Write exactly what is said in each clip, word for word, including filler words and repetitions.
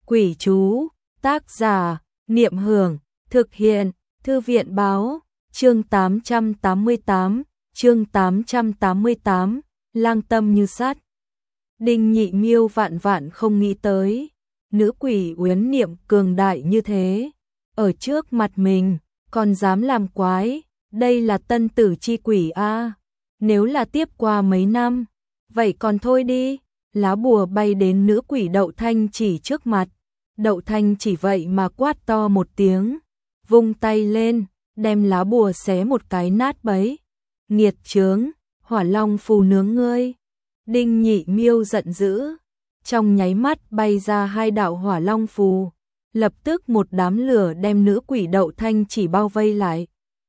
Quỷ chú, tác giả, Niệm Hưởng, thực hiện, Thư viện báo, chương tám trăm tám mươi tám, chương tám trăm tám mươi tám, lang tâm như sắt. Đinh Nhị Miêu vạn vạn không nghĩ tới, nữ quỷ Uyến Niệm cường đại như thế, ở trước mặt mình, còn dám làm quái, đây là tân tử chi quỷ a. Nếu là tiếp qua mấy năm, vậy còn thôi đi. Lá bùa bay đến nữ quỷ Đậu Thanh Chỉ trước mặt, Đậu Thanh Chỉ vậy mà quát to một tiếng, vung tay lên, đem lá bùa xé một cái nát bấy. Nghiệt chướng, Hỏa Long phù nướng ngươi. Đinh Nhị Miêu giận dữ, trong nháy mắt bay ra hai đạo Hỏa Long phù, lập tức một đám lửa đem nữ quỷ Đậu Thanh Chỉ bao vây lại.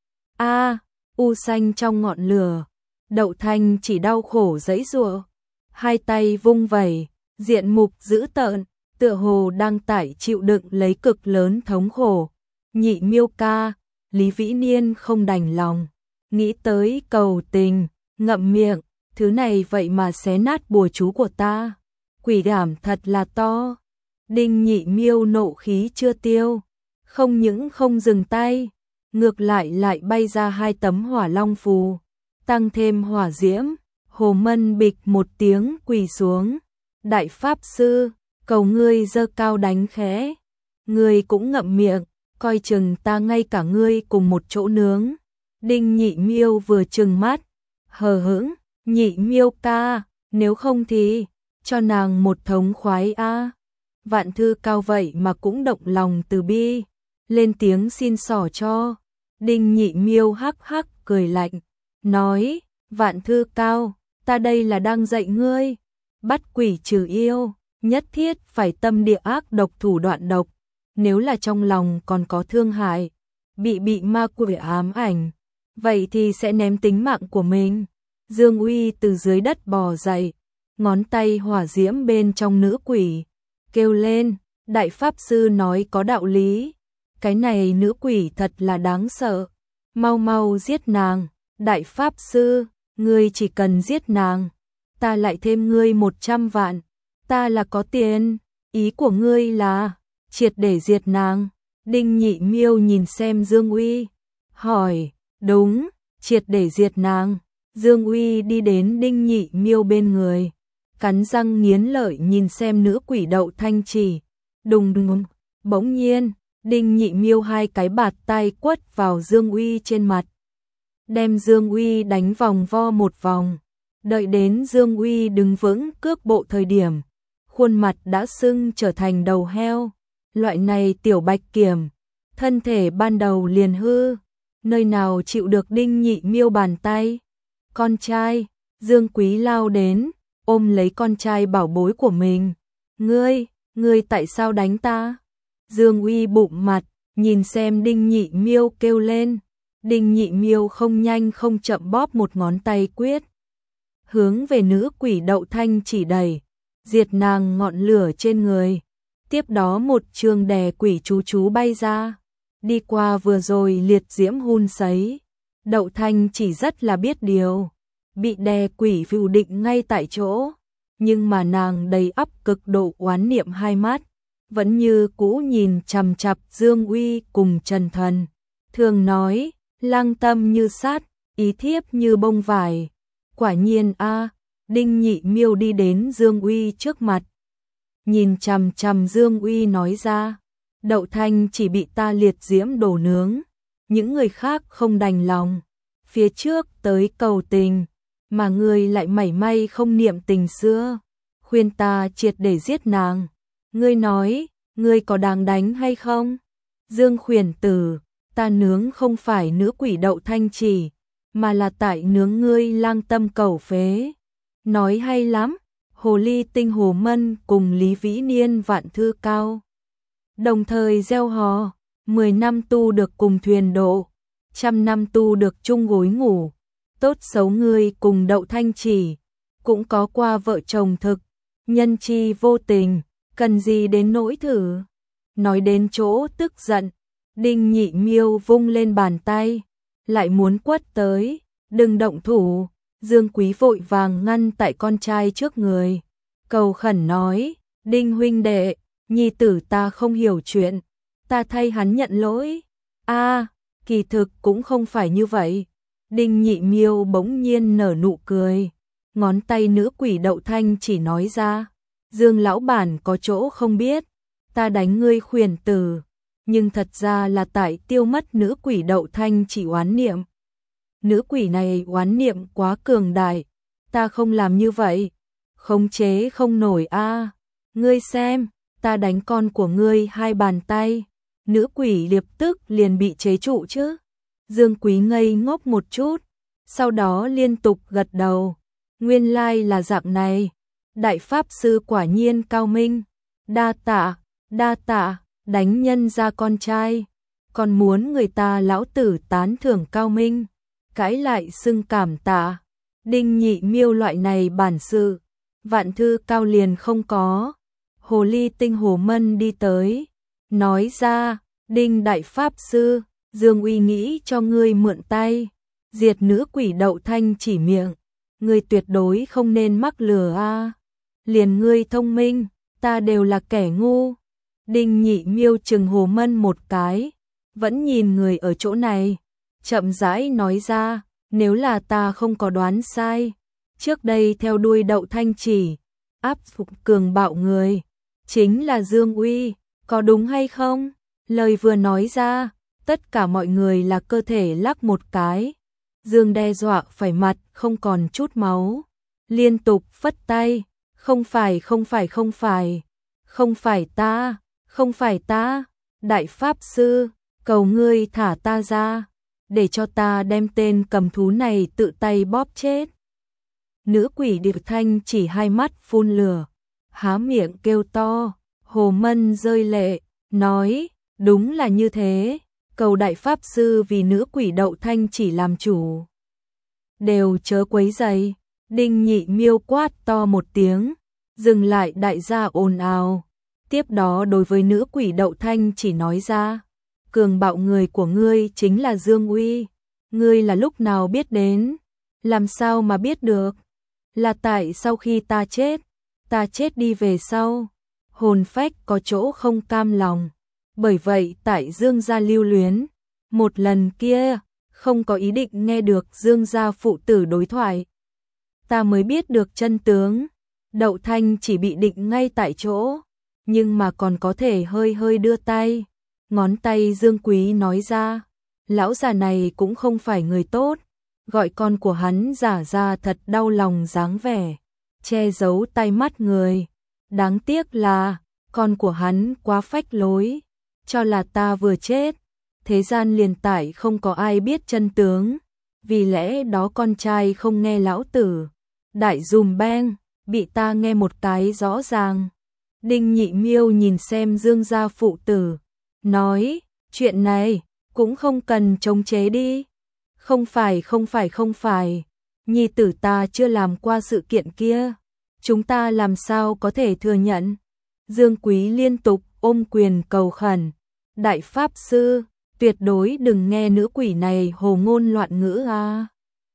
A, u xanh trong ngọn lửa, Đậu Thanh Chỉ đau khổ giãy giụa, hai tay vung vẩy, diện mục dữ tợn, tựa hồ đang tải chịu đựng lấy cực lớn thống khổ. Nhị Miêu ca, Lý Vĩ Niên không đành lòng, nghĩ tới cầu tình, ngậm miệng, thứ này vậy mà xé nát bùa chú của ta, quỷ đảm thật là to. Đinh Nhị Miêu nộ khí chưa tiêu, không những không dừng tay, ngược lại lại bay ra hai tấm Hỏa Long phù, tăng thêm hỏa diễm. Hồ Mân bịch một tiếng quỳ xuống, đại pháp sư, cầu ngươi giơ cao đánh khẽ, ngươi cũng ngậm miệng, coi chừng ta ngay cả ngươi cùng một chỗ nướng. Đinh Nhị Miêu vừa trừng mắt, hờ hững, Nhị Miêu ca, nếu không thì cho nàng một thống khoái a. Vạn Thư Cao vậy mà cũng động lòng từ bi, lên tiếng xin xỏ cho. Đinh Nhị Miêu hắc hắc cười lạnh, nói, Vạn Thư Cao, ta đây là đang dạy ngươi, bắt quỷ trừ yêu, nhất thiết phải tâm địa ác độc thủ đoạn độc, nếu là trong lòng còn có thương hại, bị bị ma quỷ ám ảnh, vậy thì sẽ ném tính mạng của mình. Dương Uy từ dưới đất bò dậy, ngón tay hỏa diễm bên trong nữ quỷ, kêu lên, đại pháp sư nói có đạo lý, cái này nữ quỷ thật là đáng sợ, mau mau giết nàng, đại pháp sư. Ngươi chỉ cần giết nàng, ta lại thêm ngươi một trăm vạn, ta là có tiền, ý của ngươi là triệt để diệt nàng. Đinh Nhị Miêu nhìn xem Dương Uy, hỏi, đúng, triệt để diệt nàng. Dương Uy đi đến Đinh Nhị Miêu bên người, cắn răng nghiến lợi nhìn xem nữ quỷ Đậu Thanh Chỉ, đùng đùng, bỗng nhiên, Đinh Nhị Miêu hai cái bạt tay quất vào Dương Uy trên mặt, đem Dương Uy đánh vòng vo một vòng, đợi đến Dương Uy đứng vững cước bộ thời điểm, khuôn mặt đã sưng trở thành đầu heo, loại này tiểu bạch kiểm, thân thể ban đầu liền hư, nơi nào chịu được Đinh Nhị Miêu bàn tay. Con trai, Dương Quý lao đến, ôm lấy con trai bảo bối của mình, ngươi, ngươi tại sao đánh ta? Dương Uy bụng mặt, nhìn xem Đinh Nhị Miêu kêu lên. Đinh Nhị Miêu không nhanh không chậm bóp một ngón tay quyết, hướng về nữ quỷ Đậu Thanh Chỉ đẩy, diệt nàng ngọn lửa trên người. Tiếp đó một trường đè quỷ chú chú bay ra, đi qua vừa rồi liệt diễm hun sấy. Đậu Thanh Chỉ rất là biết điều, bị đè quỷ phù định ngay tại chỗ, nhưng mà nàng đầy ắp cực độ oán niệm hai mắt, vẫn như cũ nhìn chằm chằm Dương Uy cùng Trần Thần, thường nói, lang tâm như sắt, ý thiếp như bông vải. Quả nhiên a. Đinh Nhị Miêu đi đến Dương Uy trước mặt, nhìn chằm chằm Dương Uy nói ra, Đậu Thanh Chỉ bị ta liệt diễm đổ nướng, những người khác không đành lòng, phía trước tới cầu tình, mà ngươi lại mảy may không niệm tình xưa, khuyên ta triệt để giết nàng. Ngươi nói, ngươi có đáng đánh hay không? Dương Khuyển Tử, ta nướng không phải nữ quỷ Đậu Thanh Chỉ, mà là tại nướng ngươi lang tâm cẩu phế. Nói hay lắm, Hồ Ly Tinh Hồ Mân cùng Lý Vĩ Niên Vạn Thư Cao đồng thời gieo hò, mười năm tu được cùng thuyền độ, trăm năm tu được chung gối ngủ, tốt xấu ngươi cùng Đậu Thanh Chỉ, cũng có qua vợ chồng thực, nhân chi vô tình, cần gì đến nỗi thử. Nói đến chỗ tức giận, Đinh Nhị Miêu vung lên bàn tay, lại muốn quất tới, đừng động thủ. Dương Quý vội vàng ngăn tại con trai trước người, cầu khẩn nói, Đinh huynh đệ, Nhi tử ta không hiểu chuyện, ta thay hắn nhận lỗi. A, kỳ thực cũng không phải như vậy. Đinh Nhị Miêu bỗng nhiên nở nụ cười, ngón tay nữ quỷ Đậu Thanh chỉ nói ra, Dương lão bản có chỗ không biết, ta đánh ngươi khuyển tử, nhưng thật ra là tại tiêu mất nữ quỷ Đậu Thanh chỉ oán niệm. Nữ quỷ này oán niệm quá cường đại, ta không làm như vậy, khống chế không nổi a. Ngươi xem, ta đánh con của ngươi hai bàn tay, nữ quỷ lập tức liền bị chế trụ chứ. Dương Quý ngây ngốc một chút, sau đó liên tục gật đầu, nguyên lai là dạng này, đại pháp sư quả nhiên cao minh, đa tạ, đa tạ, đánh nhân ra con trai, còn muốn người ta lão tử tán thưởng cao minh, cãi lại xưng cảm tạ. Đinh Nhị Miêu loại này bản sự, vạn thư cao liền không có. Hồ ly tinh Hồ Mân đi tới, nói ra, Đinh đại pháp sư, Dương Uy nghĩ cho ngươi mượn tay, diệt nữ quỷ Đậu Thanh chỉ miệng, ngươi tuyệt đối không nên mắc lừa a. Liền ngươi thông minh, ta đều là kẻ ngu. Đinh Nhị Miêu chừng Hồ Mân một cái, vẫn nhìn người ở chỗ này, chậm rãi nói ra, nếu là ta không có đoán sai, trước đây theo đuôi Đậu Thanh chỉ, áp dụng cường bạo người, chính là Dương Uy, có đúng hay không? Lời vừa nói ra, tất cả mọi người là cơ thể lắc một cái. Dương đe dọa phải mặt không còn chút máu, liên tục phất tay, không phải không phải không phải, không phải ta, không phải ta, đại pháp sư, cầu ngươi thả ta ra, để cho ta đem tên cầm thú này tự tay bóp chết. Nữ quỷ Điệp Thanh chỉ hai mắt phun lửa, há miệng kêu to, Hồ Mân rơi lệ, nói, đúng là như thế, cầu đại pháp sư vì nữ quỷ Đậu Thanh chỉ làm chủ. Đều chớ quấy rầy. Đinh Nhị Miêu quát to một tiếng, dừng lại đại gia ồn ào. Tiếp đó đối với nữ quỷ Đậu Thanh chỉ nói ra, cường bạo người của ngươi chính là Dương Uy, ngươi là lúc nào biết đến, làm sao mà biết được, là tại sau khi ta chết, ta chết đi về sau, hồn phách có chỗ không cam lòng, bởi vậy tại Dương gia lưu luyến, một lần kia, không có ý định nghe được Dương gia phụ tử đối thoại. Ta mới biết được chân tướng, Đậu Thanh chỉ bị định ngay tại chỗ, nhưng mà còn có thể hơi hơi đưa tay. Ngón tay Dương Quý nói ra, lão già này cũng không phải người tốt, gọi con của hắn giả ra thật đau lòng dáng vẻ, che giấu tay mắt người. Đáng tiếc là, con của hắn quá phách lối, cho là ta vừa chết, thế gian liền tải không có ai biết chân tướng, vì lẽ đó con trai không nghe lão tử. Đại dùm beng, bị ta nghe một cái rõ ràng. Đinh Nhị Miêu nhìn xem Dương gia phụ tử, nói, chuyện này, cũng không cần chống chế đi. Không phải không phải không phải, nhi tử ta chưa làm qua sự kiện kia, chúng ta làm sao có thể thừa nhận. Dương Quý liên tục ôm quyền cầu khẩn, đại pháp sư, tuyệt đối đừng nghe nữ quỷ này hồ ngôn loạn ngữ a.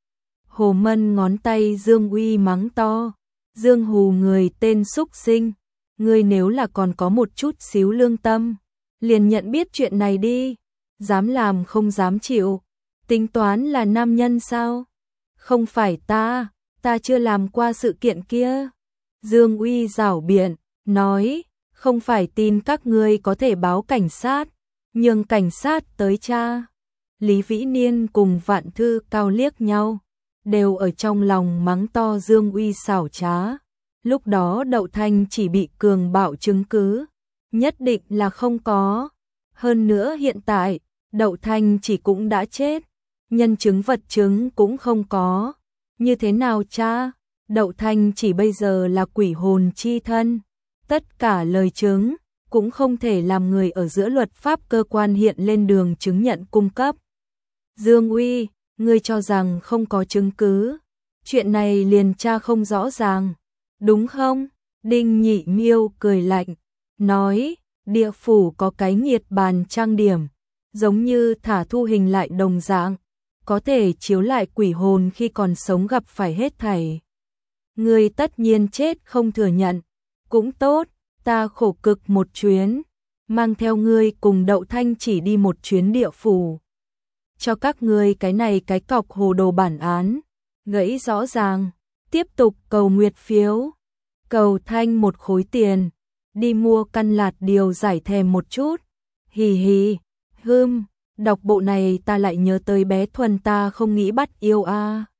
Hồ Mân ngón tay Dương Uy mắng to, Dương hù người tên xúc sinh, ngươi nếu là còn có một chút xíu lương tâm, liền nhận biết chuyện này đi, dám làm không dám chịu, tính toán là nam nhân sao? Không phải ta, ta chưa làm qua sự kiện kia. Dương Uy giảo biện, nói, không phải tin các ngươi có thể báo cảnh sát, nhường cảnh sát tới tra. Lý Vĩ Niên cùng Vạn Thư Cao liếc nhau, đều ở trong lòng mắng to Dương Uy xảo trá. Lúc đó Đậu Thanh chỉ bị cường bạo chứng cứ, nhất định là không có. Hơn nữa hiện tại, Đậu Thanh chỉ cũng đã chết, nhân chứng vật chứng cũng không có. Như thế nào cha? Đậu Thanh chỉ bây giờ là quỷ hồn chi thân, tất cả lời chứng cũng không thể làm người ở giữa luật pháp cơ quan hiện lên đường chứng nhận cung cấp. Dương Uy, ngươi cho rằng không có chứng cứ, chuyện này liền tra không rõ ràng, đúng không? Đinh Nhị Miêu cười lạnh, nói, địa phủ có cái nghiệt bàn trang điểm, giống như thả thu hình lại đồng dạng, có thể chiếu lại quỷ hồn khi còn sống gặp phải hết thảy. Ngươi tất nhiên chết không thừa nhận, cũng tốt, ta khổ cực một chuyến, mang theo ngươi cùng Đậu Thanh chỉ đi một chuyến địa phủ. Cho các ngươi cái này cái cọc hồ đồ bản án, gãy rõ ràng, tiếp tục cầu nguyệt phiếu, cầu Thanh một khối tiền, đi mua căn lạt điều giải thèm một chút, hì hì, hưm, đọc bộ này ta lại nhớ tới bé Thuần ta không nghĩ bắt yêu a.